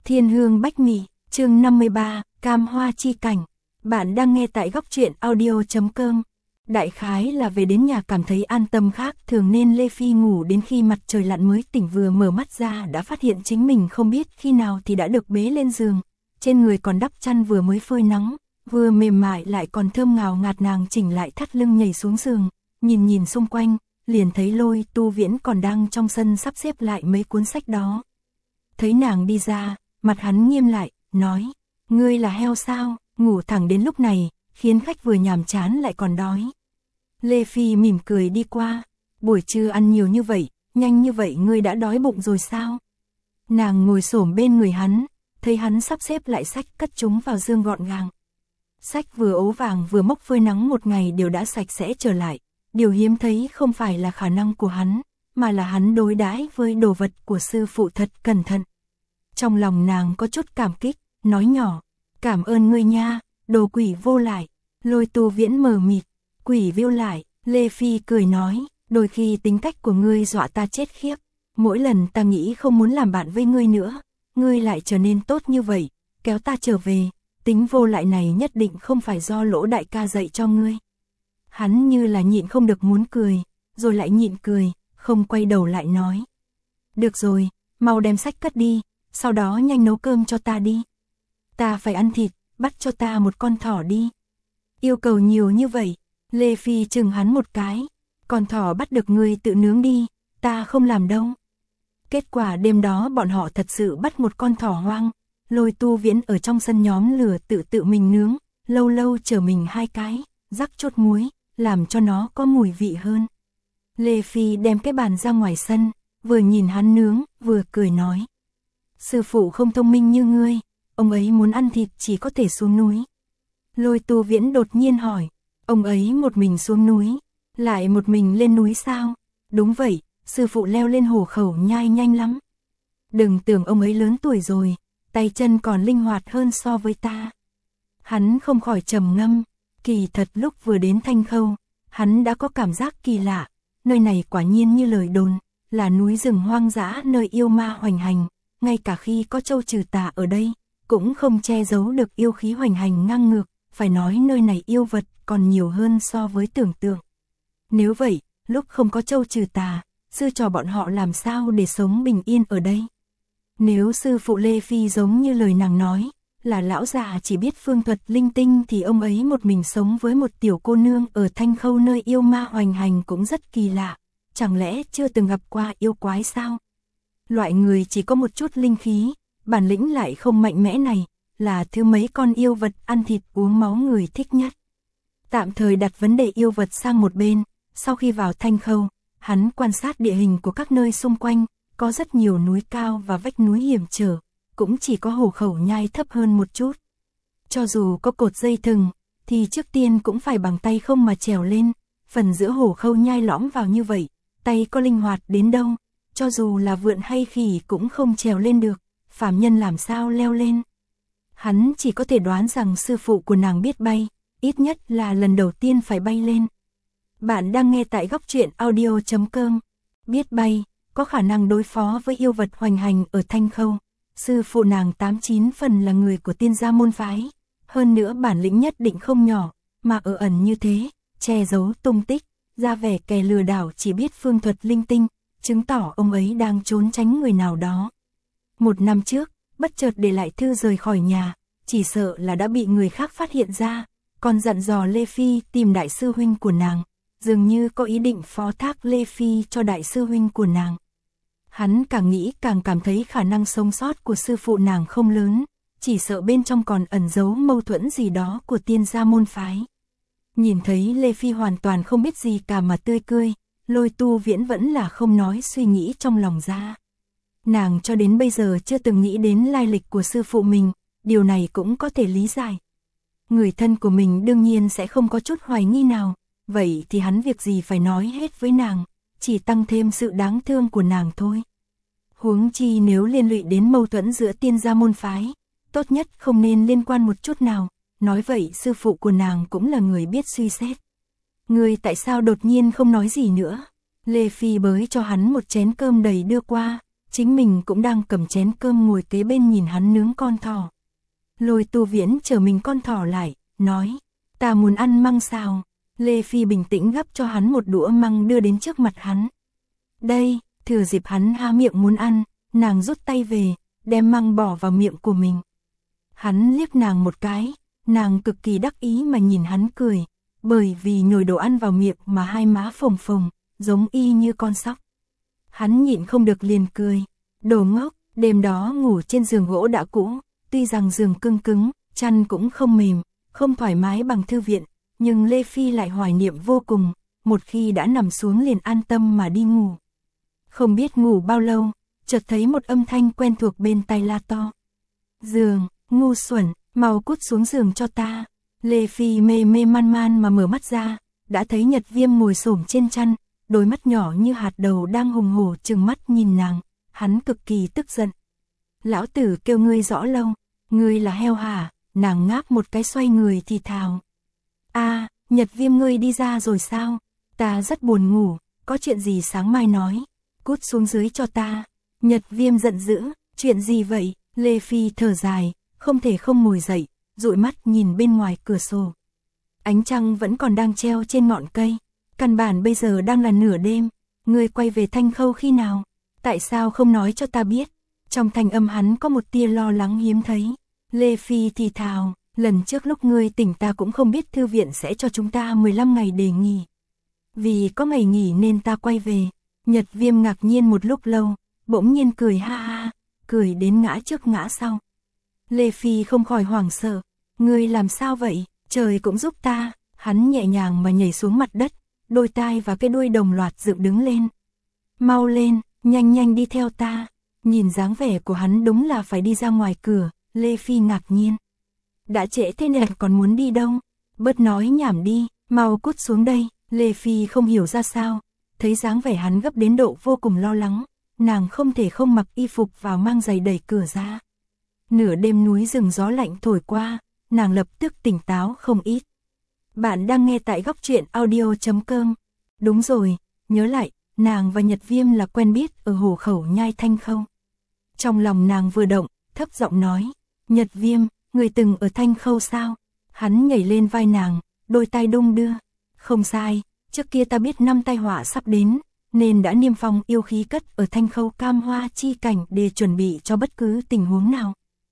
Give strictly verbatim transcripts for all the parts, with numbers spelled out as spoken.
Thiên hương bách mì, chương năm mươi ba, cam hoa chi cảnh. Bạn đang nghe tại góc truyện audio chấm com. Đại khái là về đến nhà cảm thấy an tâm khác thường nên Lê Phi ngủ đến khi mặt trời lặn mới tỉnh, vừa mở mắt ra đã phát hiện chính mình không biết khi nào thì đã được bế lên giường. Trên người còn đắp chăn vừa mới phơi nắng, vừa mềm mại lại còn thơm ngào ngạt. Nàng chỉnh lại thắt lưng nhảy xuống giường, nhìn nhìn xung quanh, liền thấy Lôi Tu Viễn còn đang trong sân sắp xếp lại mấy cuốn sách đó. Thấy nàng đi ra, mặt hắn nghiêm lại, nói, ngươi là heo sao, ngủ thẳng đến lúc này, khiến khách vừa nhàm chán lại còn đói. Lê Phi mỉm cười đi qua, buổi trưa ăn nhiều như vậy, nhanh như vậy ngươi đã đói bụng rồi sao? Nàng ngồi xổm bên người hắn, thấy hắn sắp xếp lại sách cất chúng vào dương gọn gàng. Sách vừa ố vàng vừa mốc phơi nắng một ngày đều đã sạch sẽ trở lại, điều hiếm thấy không phải là khả năng của hắn, mà là hắn đối đãi với đồ vật của sư phụ thật cẩn thận. Trong lòng nàng có chút cảm kích, nói nhỏ, cảm ơn ngươi nha, đồ quỷ vô lại. Lôi Tu Viễn mờ mịt, quỷ vô lại. Lê Phi cười nói, đôi khi tính cách của ngươi dọa ta chết khiếp, mỗi lần ta nghĩ không muốn làm bạn với ngươi nữa, ngươi lại trở nên tốt như vậy, kéo ta trở về, tính vô lại này nhất định không phải do Lỗ đại ca dạy cho ngươi. Hắn như là nhịn không được muốn cười, rồi lại nhịn cười, không quay đầu lại nói, được rồi, mau đem sách cất đi, sau đó nhanh nấu cơm cho ta đi. Ta phải ăn thịt, bắt cho ta một con thỏ đi. Yêu cầu nhiều như vậy. Lê Phi chừng hắn một cái, con thỏ bắt được ngươi tự nướng đi, ta không làm đâu. Kết quả đêm đó bọn họ thật sự bắt một con thỏ hoang, Lôi Tu Viễn ở trong sân nhóm lửa tự tự mình nướng, lâu lâu chở mình hai cái, rắc chút muối, làm cho nó có mùi vị hơn. Lê Phi đem cái bàn ra ngoài sân, vừa nhìn hắn nướng, vừa cười nói, sư phụ không thông minh như ngươi, ông ấy muốn ăn thịt chỉ có thể xuống núi. Lôi Tu Viễn đột nhiên hỏi, ông ấy một mình xuống núi, lại một mình lên núi sao? Đúng vậy, sư phụ leo lên Hổ Khẩu Nhai nhanh lắm. Đừng tưởng ông ấy lớn tuổi rồi, tay chân còn linh hoạt hơn so với ta. Hắn không khỏi trầm ngâm, kỳ thật lúc vừa đến Thanh Khâu, hắn đã có cảm giác kỳ lạ, nơi này quả nhiên như lời đồn, là núi rừng hoang dã nơi yêu ma hoành hành, ngay cả khi có Châu Trừ Tà ở đây, cũng không che giấu được yêu khí hoành hành ngang ngược, phải nói nơi này yêu vật còn nhiều hơn so với tưởng tượng. Nếu vậy, lúc không có Châu Trừ Tà, sư trò bọn họ làm sao để sống bình yên ở đây? Nếu sư phụ Lê Phi giống như lời nàng nói, là lão già chỉ biết phương thuật linh tinh thì ông ấy một mình sống với một tiểu cô nương ở Thanh Khâu nơi yêu ma hoành hành cũng rất kỳ lạ, chẳng lẽ chưa từng gặp qua yêu quái sao? Loại người chỉ có một chút linh khí, bản lĩnh lại không mạnh mẽ này, là thứ mấy con yêu vật ăn thịt uống máu người thích nhất. Tạm thời đặt vấn đề yêu vật sang một bên, sau khi vào Thanh Khâu, hắn quan sát địa hình của các nơi xung quanh, có rất nhiều núi cao và vách núi hiểm trở, cũng chỉ có Hổ Khẩu Nhai thấp hơn một chút. Cho dù có cột dây thừng, thì trước tiên cũng phải bằng tay không mà trèo lên, phần giữa Hổ Khẩu Nhai lõm vào như vậy, tay có linh hoạt đến đâu, cho dù là vượn hay khỉ cũng không trèo lên được, phàm nhân làm sao leo lên. Hắn chỉ có thể đoán rằng sư phụ của nàng biết bay, ít nhất là lần đầu tiên phải bay lên. Bạn đang nghe tại góc truyện audio chấm com. Biết bay, có khả năng đối phó với yêu vật hoành hành ở Thanh Khâu. Sư phụ nàng tám chín phần là người của Tiên Gia môn phái, hơn nữa bản lĩnh nhất định không nhỏ, mà ở ẩn như thế, che giấu tung tích, ra vẻ kẻ lừa đảo chỉ biết phương thuật linh tinh, chứng tỏ ông ấy đang trốn tránh người nào đó. Một năm trước, bất chợt để lại thư rời khỏi nhà, chỉ sợ là đã bị người khác phát hiện ra, còn dặn dò Lê Phi tìm đại sư huynh của nàng, dường như có ý định phó thác Lê Phi cho đại sư huynh của nàng. Hắn càng nghĩ càng cảm thấy khả năng sống sót của sư phụ nàng không lớn, chỉ sợ bên trong còn ẩn giấu mâu thuẫn gì đó của Tiên Gia môn phái. Nhìn thấy Lê Phi hoàn toàn không biết gì cả mà tươi cười, Lôi Tu Viễn vẫn là không nói suy nghĩ trong lòng ra. Nàng cho đến bây giờ chưa từng nghĩ đến lai lịch của sư phụ mình, điều này cũng có thể lý giải. Người thân của mình đương nhiên sẽ không có chút hoài nghi nào, vậy thì hắn việc gì phải nói hết với nàng, chỉ tăng thêm sự đáng thương của nàng thôi. Huống chi nếu liên lụy đến mâu thuẫn giữa Tiên Gia môn phái, tốt nhất không nên liên quan một chút nào, nói vậy sư phụ của nàng cũng là người biết suy xét. Ngươi tại sao đột nhiên không nói gì nữa? Lê Phi bới cho hắn một chén cơm đầy đưa qua, chính mình cũng đang cầm chén cơm ngồi kế bên nhìn hắn nướng con thỏ. Lôi Tu Viễn chở mình con thỏ lại, nói, ta muốn ăn măng xào. Lê Phi bình tĩnh gắp cho hắn một đũa măng đưa đến trước mặt hắn. Đây, thừa dịp hắn há miệng muốn ăn, nàng rút tay về, đem măng bỏ vào miệng của mình. Hắn liếc nàng một cái, nàng cực kỳ đắc ý mà nhìn hắn cười, bởi vì nhồi đồ ăn vào miệng mà hai má phồng phồng, giống y như con sóc. Hắn nhịn không được liền cười, đồ ngốc, đêm đó ngủ trên giường gỗ đã cũ, tuy rằng giường cứng cứng, chăn cũng không mềm, không thoải mái bằng thư viện, nhưng Lê Phi lại hoài niệm vô cùng, một khi đã nằm xuống liền an tâm mà đi ngủ. Không biết ngủ bao lâu, chợt thấy một âm thanh quen thuộc bên tai la to. Giường, ngu xuẩn, mau cút xuống giường cho ta. Lê Phi mê mê man man mà mở mắt ra, đã thấy Nhật Viêm ngồi xổm trên chăn, đôi mắt nhỏ như hạt đậu đang hùng hổ trừng mắt nhìn nàng, hắn cực kỳ tức giận. Lão tử kêu ngươi rõ lâu, ngươi là heo hả? Nàng ngáp một cái xoay người thì thào. A, Nhật Viêm ngươi đi ra rồi sao? Ta rất buồn ngủ, có chuyện gì sáng mai nói, cút xuống dưới cho ta. Nhật Viêm giận dữ, chuyện gì vậy? Lê Phi thở dài, không thể không ngồi dậy, dụi mắt nhìn bên ngoài cửa sổ. Ánh trăng vẫn còn đang treo trên ngọn cây, căn bản bây giờ đang là nửa đêm, ngươi quay về Thanh Khâu khi nào? Tại sao không nói cho ta biết? Trong thanh âm hắn có một tia lo lắng hiếm thấy. Lê Phi thì thào, lần trước lúc ngươi tỉnh ta cũng không biết thư viện sẽ cho chúng ta mười lăm ngày để nghỉ. Vì có ngày nghỉ nên ta quay về. Nhật Viêm ngạc nhiên một lúc lâu, bỗng nhiên cười ha ha, cười đến ngã trước ngã sau. Lê Phi không khỏi hoảng sợ, ngươi làm sao vậy, trời cũng giúp ta. Hắn nhẹ nhàng mà nhảy xuống mặt đất, đôi tai và cái đuôi đồng loạt dựng đứng lên. Mau lên, nhanh nhanh đi theo ta. Nhìn dáng vẻ của hắn đúng là phải đi ra ngoài cửa, Lê Phi ngạc nhiên. Đã trễ thế này còn muốn đi đâu? Bớt nói nhảm đi, mau cút xuống đây. Lê Phi không hiểu ra sao, thấy dáng vẻ hắn gấp đến độ vô cùng lo lắng, nàng không thể không mặc y phục vào mang giày đẩy cửa ra. Nửa đêm núi rừng gió lạnh thổi qua, nàng lập tức tỉnh táo không ít. Bạn đang nghe tại góc truyện audio chấm com. Đúng rồi, nhớ lại, nàng và Nhật Viêm là quen biết ở Hồ Khẩu Nhai Thanh Khâu. Trong lòng nàng vừa động, thấp giọng nói, Nhật Viêm, người từng ở Thanh Khâu sao? Hắn nhảy lên vai nàng, đôi tai đung đưa. Không sai, trước kia ta biết năm tai họa sắp đến, nên đã niêm phong yêu khí cất ở Thanh Khâu Cam Hoa Chi Cảnh để chuẩn bị cho bất cứ tình huống nào.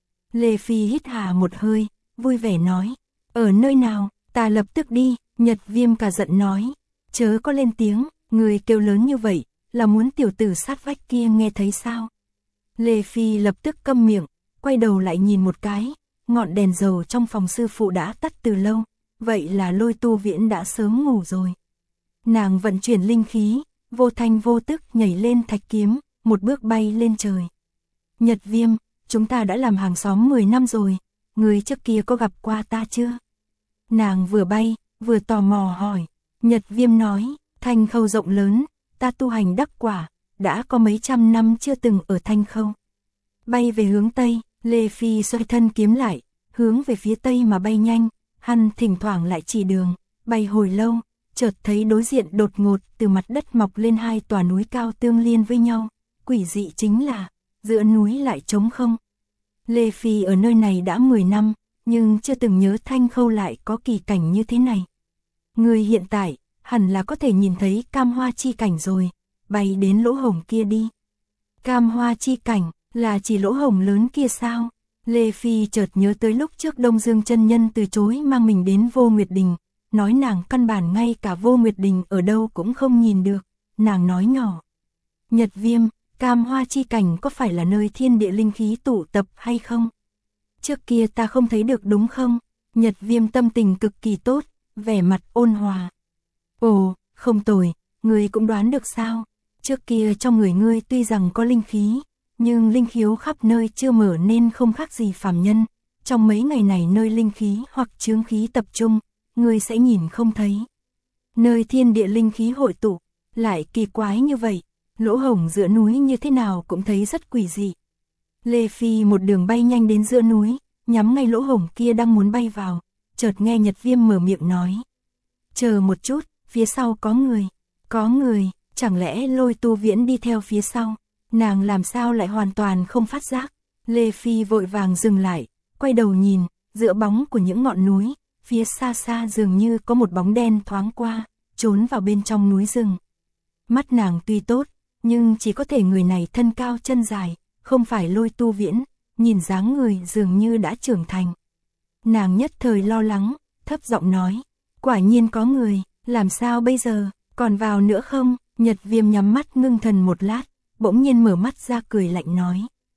Lê Phi hít hà một hơi, vui vẻ nói, ở nơi nào, ta lập tức đi. Nhật Viêm cả giận nói, chớ có lên tiếng, người kêu lớn như vậy, là muốn tiểu tử sát vách kia nghe thấy sao? Lê Phi lập tức câm miệng, quay đầu lại nhìn một cái, ngọn đèn dầu trong phòng sư phụ đã tắt từ lâu, vậy là Lôi Tu Viễn đã sớm ngủ rồi. Nàng vận chuyển linh khí, vô thanh vô tức nhảy lên thạch kiếm, một bước bay lên trời. Nhật Viêm, chúng ta đã làm hàng xóm mười năm rồi, người trước kia có gặp qua ta chưa? Nàng vừa bay, vừa tò mò hỏi. Nhật Viêm nói, Thanh Khâu rộng lớn, ta tu hành đắc quả, đã có mấy trăm năm chưa từng ở Thanh Khâu. Bay về hướng Tây, Lê Phi xoay thân kiếm lại, hướng về phía Tây mà bay nhanh, hắn thỉnh thoảng lại chỉ đường, bay hồi lâu, chợt thấy đối diện đột ngột từ mặt đất mọc lên hai tòa núi cao tương liên với nhau, quỷ dị chính là, giữa núi lại trống không. Lê Phi ở nơi này đã mười năm, nhưng chưa từng nhớ Thanh Khâu lại có kỳ cảnh như thế này. Người hiện tại, hẳn là có thể nhìn thấy Cam Hoa Chi Cảnh rồi, bay đến lỗ hổng kia đi. Cam Hoa Chi Cảnh, là chỉ lỗ hổng lớn kia sao? Lê Phi chợt nhớ tới lúc trước Đông Dương chân nhân từ chối mang mình đến Vô Nguyệt Đình, nói nàng căn bản ngay cả Vô Nguyệt Đình ở đâu cũng không nhìn được, nàng nói nhỏ. Nhật Viêm, Cam Hoa Chi Cảnh có phải là nơi thiên địa linh khí tụ tập hay không? Trước kia ta không thấy được đúng không? Nhật Viêm tâm tình cực kỳ tốt, vẻ mặt ôn hòa. Ồ, không tồi, ngươi cũng đoán được sao? Trước kia trong người ngươi tuy rằng có linh khí, nhưng linh khiếu khắp nơi chưa mở nên không khác gì phàm nhân. Trong mấy ngày này nơi linh khí hoặc chướng khí tập trung, ngươi sẽ nhìn không thấy. Nơi thiên địa linh khí hội tụ, lại kỳ quái như vậy, lỗ hổng giữa núi như thế nào cũng thấy rất quỷ dị. Lê Phi một đường bay nhanh đến giữa núi, nhắm ngay lỗ hổng kia đang muốn bay vào, chợt nghe Nhật Viêm mở miệng nói. Chờ một chút, phía sau có người, có người, chẳng lẽ Lôi Tu Viễn đi theo phía sau? Nàng làm sao lại hoàn toàn không phát giác. Lê Phi vội vàng dừng lại, quay đầu nhìn, giữa bóng của những ngọn núi, phía xa xa dường như có một bóng đen thoáng qua, trốn vào bên trong núi rừng. Mắt nàng tuy tốt, nhưng chỉ có thể người này thân cao chân dài, không phải Lôi Tu Viễn, nhìn dáng người dường như đã trưởng thành. Nàng nhất thời lo lắng, thấp giọng nói, quả nhiên có người, làm sao bây giờ, còn vào nữa không? Nhật Viêm nhắm mắt ngưng thần một lát, bỗng nhiên mở mắt ra cười lạnh nói.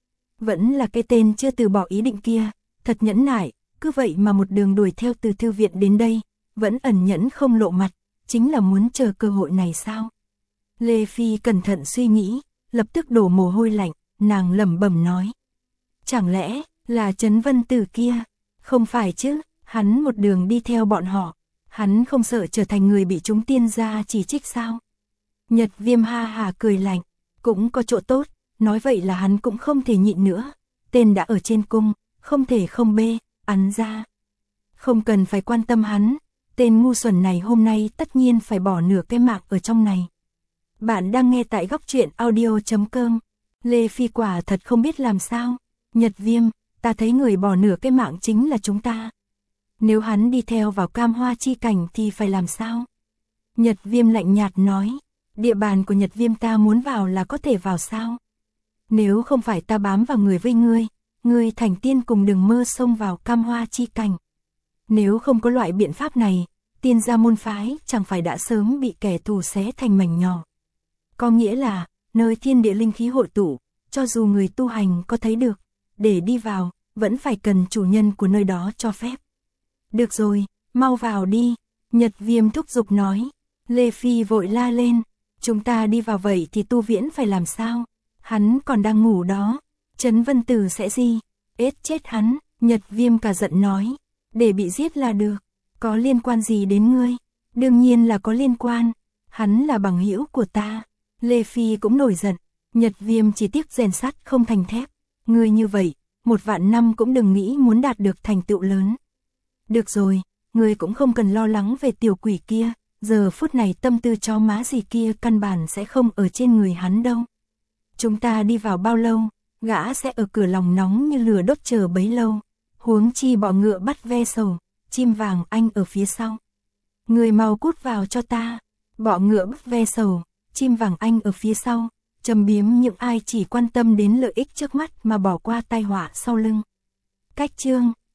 Vẫn là cái tên chưa từ bỏ ý định kia, thật nhẫn nại, cứ vậy mà một đường đuổi theo từ thư viện đến đây, vẫn ẩn nhẫn không lộ mặt, chính là muốn chờ cơ hội này sao? Lê Phi cẩn thận suy nghĩ, lập tức đổ mồ hôi lạnh, nàng lẩm bẩm nói. Chẳng lẽ là Trấn Vân Tử kia? Không phải chứ, hắn một đường đi theo bọn họ, hắn không sợ trở thành người bị chúng tiên gia chỉ trích sao? Nhật Viêm ha hà cười lạnh, cũng có chỗ tốt, nói vậy là hắn cũng không thể nhịn nữa, tên đã ở trên cung, không thể không bê, án ra. Không cần phải quan tâm hắn, tên ngu xuẩn này hôm nay tất nhiên phải bỏ nửa cái mạng ở trong này. Bạn đang nghe tại góc truyện audio chấm com. Lê Phi quả thật không biết làm sao. Nhật Viêm, ta thấy người bỏ nửa cái mạng chính là chúng ta. Nếu hắn đi theo vào Cam Hoa chi cảnh thì phải làm sao? Nhật Viêm lạnh nhạt nói, địa bàn của Nhật Viêm ta muốn vào là có thể vào sao? Nếu không phải ta bám vào người với ngươi, ngươi thành tiên cùng đừng mơ xông vào Cam Hoa chi cảnh. Nếu không có loại biện pháp này, tiên gia môn phái chẳng phải đã sớm bị kẻ thù xé thành mảnh nhỏ. Có nghĩa là, nơi thiên địa linh khí hội tụ, cho dù người tu hành có thấy được, để đi vào, vẫn phải cần chủ nhân của nơi đó cho phép. Được rồi, mau vào đi, Nhật Viêm thúc giục nói. Lê Phi vội la lên, chúng ta đi vào vậy thì Tu Viễn phải làm sao? Hắn còn đang ngủ đó, Trấn Vân Tử sẽ gì? Ết chết hắn, Nhật Viêm cả giận nói, để bị giết là được, có liên quan gì đến ngươi? Đương nhiên là có liên quan, hắn là bằng hữu của ta. Lê Phi cũng nổi giận, Nhật Viêm chỉ tiếc rèn sắt không thành thép, ngươi như vậy, một vạn năm cũng đừng nghĩ muốn đạt được thành tựu lớn. Được rồi, ngươi cũng không cần lo lắng về tiểu quỷ kia, giờ phút này tâm tư chó má gì kia căn bản sẽ không ở trên người hắn đâu. Chúng ta đi vào bao lâu, gã sẽ ở cửa lòng nóng như lửa đốt chờ bấy lâu, huống chi bọ ngựa bắt ve sầu, chim vàng anh ở phía sau. Ngươi mau cút vào cho ta, bọ ngựa bắt ve sầu, chim vàng anh ở phía sau, châm biếm những ai chỉ quan tâm đến lợi ích trước mắt mà bỏ qua tai họa sau lưng. Cách chương